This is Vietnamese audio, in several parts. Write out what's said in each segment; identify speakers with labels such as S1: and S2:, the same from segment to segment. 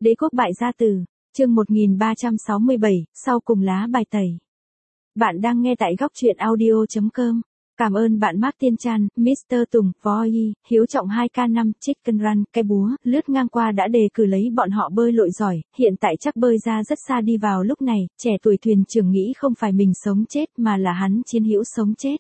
S1: Đế quốc bại gia tử, chương 1367, sau cùng lá bài tẩy. Bạn đang nghe tại góc truyện audio.com. Cảm ơn bạn Martin Chan, Mr. Tùng, Voi, Hiếu Trọng 2K5, Chicken Run, cái búa, lướt ngang qua đã đề cử lấy bọn họ bơi lội giỏi, hiện tại chắc bơi ra rất xa đi vào lúc này, trẻ tuổi thuyền trưởng nghĩ không phải mình sống chết mà là hắn chiến hữu sống chết.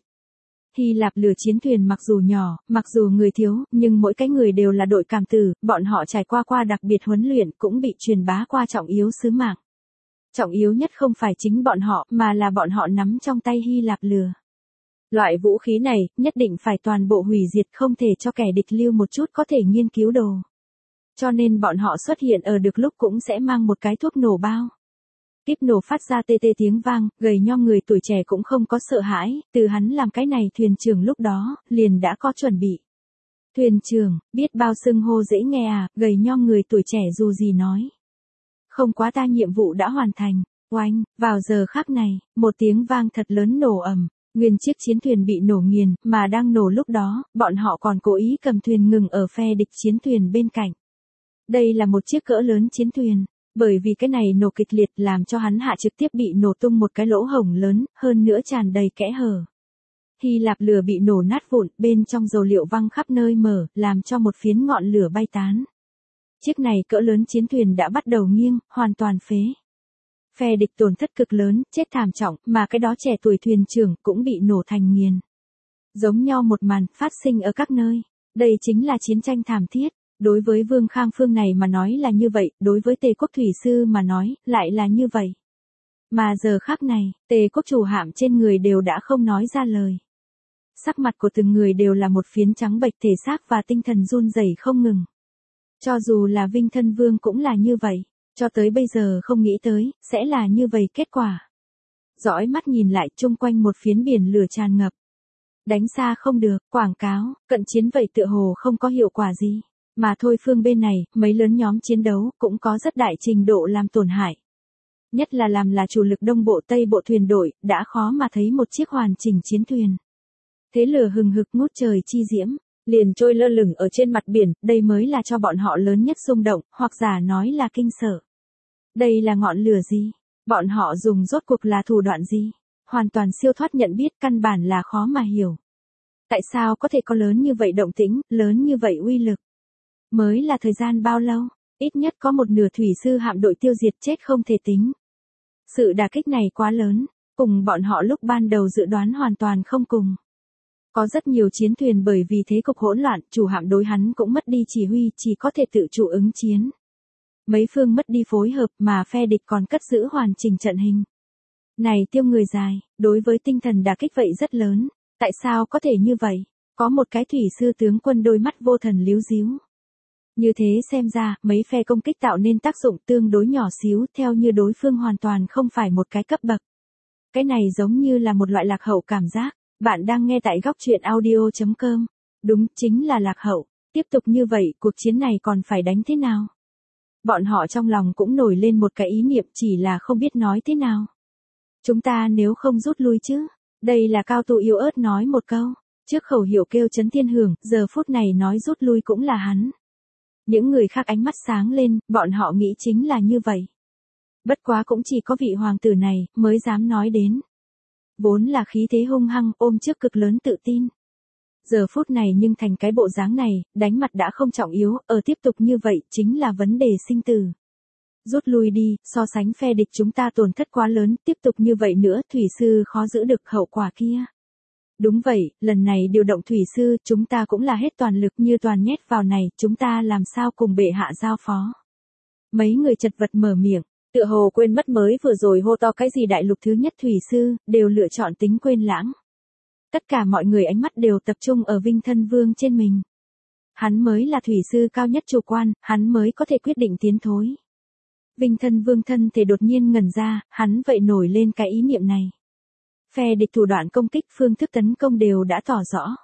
S1: Hy Lạp lửa chiến thuyền mặc dù nhỏ, mặc dù người thiếu, nhưng mỗi cái người đều là đội cảm tử, bọn họ trải qua đặc biệt huấn luyện cũng bị truyền bá qua trọng yếu sứ mạng. Trọng yếu nhất không phải chính bọn họ, mà là bọn họ nắm trong tay Hy Lạp lửa. Loại vũ khí này, nhất định phải toàn bộ hủy diệt, không thể cho kẻ địch lưu một chút có thể nghiên cứu đồ. Cho nên bọn họ xuất hiện ở được lúc cũng sẽ mang một cái thuốc nổ bao. Kíp nổ phát ra tê tê tiếng vang, gầy nhom người tuổi trẻ cũng không có sợ hãi, từ hắn làm cái này thuyền trưởng lúc đó, liền đã có chuẩn bị. Thuyền trưởng, biết bao xưng hô dễ nghe à, gầy nhom người tuổi trẻ dù gì nói. Không quá, ta nhiệm vụ đã hoàn thành. Oanh, vào giờ khắc này, một tiếng vang thật lớn nổ ầm. Nguyên chiếc chiến thuyền bị nổ nghiền, mà đang nổ lúc đó, bọn họ còn cố ý cầm thuyền ngừng ở phe địch chiến thuyền bên cạnh. Đây là một chiếc cỡ lớn chiến thuyền, bởi vì cái này nổ kịch liệt làm cho hắn hạ trực tiếp bị nổ tung một cái lỗ hổng lớn, hơn nữa tràn đầy kẽ hở. Hy Lạp lửa bị nổ nát vụn, bên trong dầu liệu văng khắp nơi mở, làm cho một phiến ngọn lửa bay tán. Chiếc này cỡ lớn chiến thuyền đã bắt đầu nghiêng, hoàn toàn phế. Phe địch tổn thất cực lớn, chết thảm trọng, mà cái đó trẻ tuổi thuyền trưởng cũng bị nổ thành nghiền. Giống nhau một màn phát sinh ở các nơi. Đây chính là chiến tranh thảm thiết. Đối với Vương Khang Phương này mà nói là như vậy, đối với Tề quốc thủy sư mà nói, lại là như vậy. Mà giờ khắc này, Tề quốc chủ hạm trên người đều đã không nói ra lời. Sắc mặt của từng người đều là một phiến trắng bệch, thể xác và tinh thần run rẩy không ngừng. Cho dù là Vinh Thân Vương cũng là như vậy. Cho tới bây giờ không nghĩ tới, sẽ là như vậy kết quả. Dõi mắt nhìn lại chung quanh một phiến biển lửa tràn ngập. Đánh xa không được, quảng cáo, cận chiến vậy tựa hồ không có hiệu quả gì. Mà thôi phương bên này, mấy lớn nhóm chiến đấu cũng có rất đại trình độ làm tổn hại. Nhất là làm là chủ lực đông bộ tây bộ thuyền đội, đã khó mà thấy một chiếc hoàn chỉnh chiến thuyền. Thế lửa hừng hực ngút trời chi diễm, liền trôi lơ lửng ở trên mặt biển, đây mới là cho bọn họ lớn nhất xung động, hoặc giả nói là kinh sợ. Đây là ngọn lửa gì? Bọn họ dùng rốt cuộc là thủ đoạn gì? Hoàn toàn siêu thoát nhận biết, căn bản là khó mà hiểu. Tại sao có thể có lớn như vậy động tĩnh, lớn như vậy uy lực? Mới là thời gian bao lâu? Ít nhất có một nửa thủy sư hạm đội tiêu diệt chết không thể tính. Sự đả kích này quá lớn, cùng bọn họ lúc ban đầu dự đoán hoàn toàn không cùng. Có rất nhiều chiến thuyền bởi vì thế cục hỗn loạn, chủ hạm đối hắn cũng mất đi chỉ huy, chỉ có thể tự chủ ứng chiến. Mấy phương mất đi phối hợp mà phe địch còn cất giữ hoàn chỉnh trận hình. Này tiêu người dài, đối với tinh thần đả kích vậy rất lớn, tại sao có thể như vậy? Có một cái thủy sư tướng quân đôi mắt vô thần líu díu. Như thế xem ra, mấy phe công kích tạo nên tác dụng tương đối nhỏ xíu, theo như đối phương hoàn toàn không phải một cái cấp bậc. Cái này giống như là một loại lạc hậu cảm giác. Bạn đang nghe tại góc truyện audio.com. Đúng, chính là lạc hậu. Tiếp tục như vậy, cuộc chiến này còn phải đánh thế nào? Bọn họ trong lòng cũng nổi lên một cái ý niệm, chỉ là không biết nói thế nào. Chúng ta nếu không rút lui chứ? Đây là cao thủ yếu ớt nói một câu. Trước khẩu hiệu kêu chấn thiên hưởng, giờ phút này nói rút lui cũng là hắn. Những người khác ánh mắt sáng lên, bọn họ nghĩ chính là như vậy. Bất quá cũng chỉ có vị hoàng tử này mới dám nói đến. Vốn là khí thế hung hăng, ôm trước cực lớn tự tin. Giờ phút này nhưng thành cái bộ dáng này, đánh mặt đã không trọng yếu, ở tiếp tục như vậy chính là vấn đề sinh tử. Rút lui đi, so sánh phe địch chúng ta tổn thất quá lớn, tiếp tục như vậy nữa, thủy sư khó giữ được hậu quả kia. Đúng vậy, lần này điều động thủy sư, chúng ta cũng là hết toàn lực như toàn nhét vào này, chúng ta làm sao cùng bệ hạ giao phó. Mấy người chật vật mở miệng. Tựa hồ quên mất mới vừa rồi hô to cái gì đại lục thứ nhất thủy sư, đều lựa chọn tính quên lãng. Tất cả mọi người ánh mắt đều tập trung ở Vinh Thân Vương trên mình. Hắn mới là thủy sư cao nhất chủ quan, hắn mới có thể quyết định tiến thối. Vinh Thân Vương thân thể đột nhiên ngẩn ra, hắn vậy nổi lên cái ý niệm này. Phe địch thủ đoạn công kích phương thức tấn công đều đã tỏ rõ.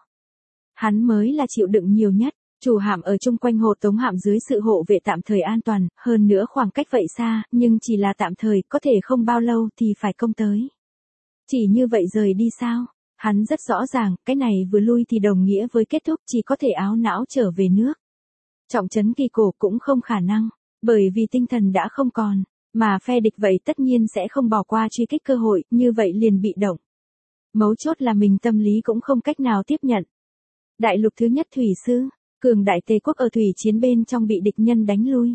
S1: Hắn mới là chịu đựng nhiều nhất. Chủ hạm ở chung quanh hộ tống hạm dưới sự hộ vệ tạm thời an toàn, hơn nữa khoảng cách vậy xa, nhưng chỉ là tạm thời, có thể không bao lâu thì phải công tới. Chỉ như vậy rời đi sao? Hắn rất rõ ràng, cái này vừa lui thì đồng nghĩa với kết thúc, chỉ có thể áo não trở về nước. Trọng trấn kỳ cổ cũng không khả năng. Bởi vì tinh thần đã không còn, mà phe địch vậy tất nhiên sẽ không bỏ qua truy kích cơ hội, như vậy liền bị động. Mấu chốt là mình tâm lý cũng không cách nào tiếp nhận. Đại lục thứ nhất thủy sư, cường đại Tề quốc ở thủy chiến bên trong bị địch nhân đánh lui.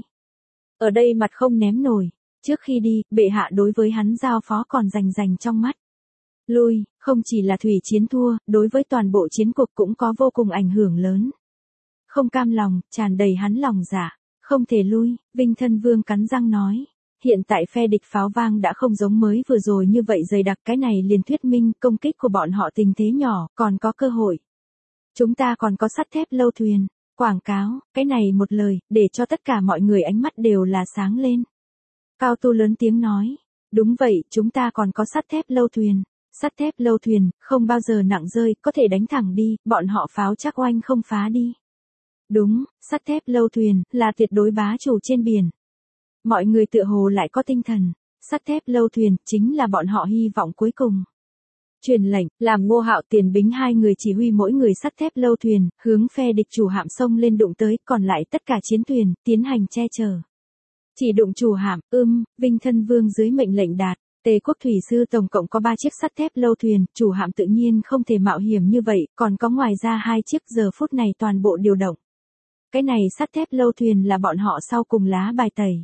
S1: Ở đây mặt không ném nổi, trước khi đi, bệ hạ đối với hắn giao phó còn rành trong mắt. Lui, không chỉ là thủy chiến thua, đối với toàn bộ chiến cuộc cũng có vô cùng ảnh hưởng lớn. Không cam lòng, tràn đầy hắn lòng dạ, không thể lui, Vinh Thân Vương cắn răng nói. Hiện tại phe địch pháo vang đã không giống mới vừa rồi như vậy dày đặc, cái này liền thuyết minh công kích của bọn họ tình thế nhỏ, còn có cơ hội. Chúng ta còn có sắt thép lâu thuyền, quảng cáo, cái này một lời, để cho tất cả mọi người ánh mắt đều là sáng lên. Cao Tu lớn tiếng nói, đúng vậy, chúng ta còn có sắt thép lâu thuyền. Sắt thép lâu thuyền, không bao giờ nặng rơi, có thể đánh thẳng đi, bọn họ pháo chắc oanh không phá đi. Đúng, sắt thép lâu thuyền, là tuyệt đối bá chủ trên biển. Mọi người tựa hồ lại có tinh thần, sắt thép lâu thuyền, chính là bọn họ hy vọng cuối cùng. Truyền lệnh, làm Ngô Hạo Tiền Bính hai người chỉ huy mỗi người sắt thép lâu thuyền, hướng phe địch chủ hạm sông lên đụng tới, còn lại tất cả chiến thuyền, tiến hành che chở. Chỉ đụng chủ hạm, Vinh Thân Vương dưới mệnh lệnh đạt. Tề quốc thủy sư tổng cộng có 3 chiếc sắt thép lâu thuyền, chủ hạm tự nhiên không thể mạo hiểm như vậy, còn có ngoài ra 2 chiếc giờ phút này toàn bộ điều động. Cái này sắt thép lâu thuyền là bọn họ sau cùng lá bài tẩy.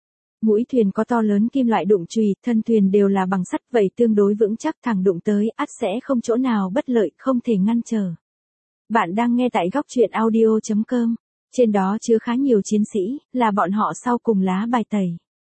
S1: Mũi thuyền có to lớn kim loại đụng chùy, thân thuyền đều là bằng sắt vậy tương đối vững chắc, thẳng đụng tới, ắt sẽ không chỗ nào bất lợi, không thể ngăn trở. Bạn đang nghe tại góc truyện audio.com, trên đó chứa khá nhiều chiến sĩ, là bọn họ sau cùng lá bài tẩy.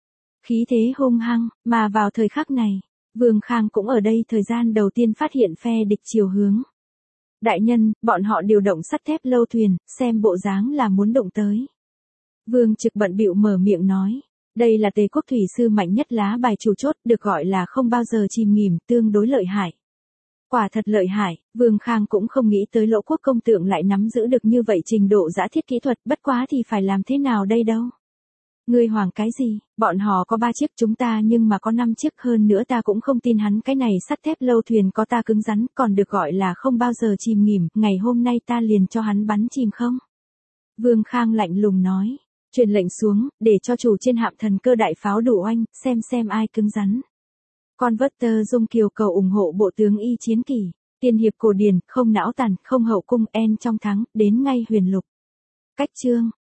S1: Khí thế hung hăng, mà vào thời khắc này, Vương Khang cũng ở đây thời gian đầu tiên phát hiện phe địch chiều hướng. Đại nhân, bọn họ điều động sắt thép lâu thuyền, xem bộ dáng là muốn động tới. Vương Trực bận bịu mở miệng nói, đây là Tề quốc thủy sư mạnh nhất lá bài chủ chốt, được gọi là không bao giờ chìm nghỉm, tương đối lợi hại. Quả thật lợi hại, Vương Khang cũng không nghĩ tới Lỗ quốc công tượng lại nắm giữ được như vậy trình độ dã thiết kỹ thuật, bất quá thì phải làm thế nào đây đâu. Ngươi hoảng cái gì, bọn họ có 3 chiếc chúng ta nhưng mà có 5 chiếc, hơn nữa ta cũng không tin hắn, cái này sắt thép lâu thuyền có ta cứng rắn, còn được gọi là không bao giờ chìm nghỉm, ngày hôm nay ta liền cho hắn bắn chìm không. Vương Khang lạnh lùng nói, truyền lệnh xuống, để cho chủ trên hạm thần cơ đại pháo đủ oanh, xem ai cứng rắn. Converter Dung Kiều cầu ủng hộ bộ tướng Y Chiến Kỳ, tiên hiệp cổ điển, không não tàn, không hậu cung, en trong thắng, đến ngay huyền lục. Cách chương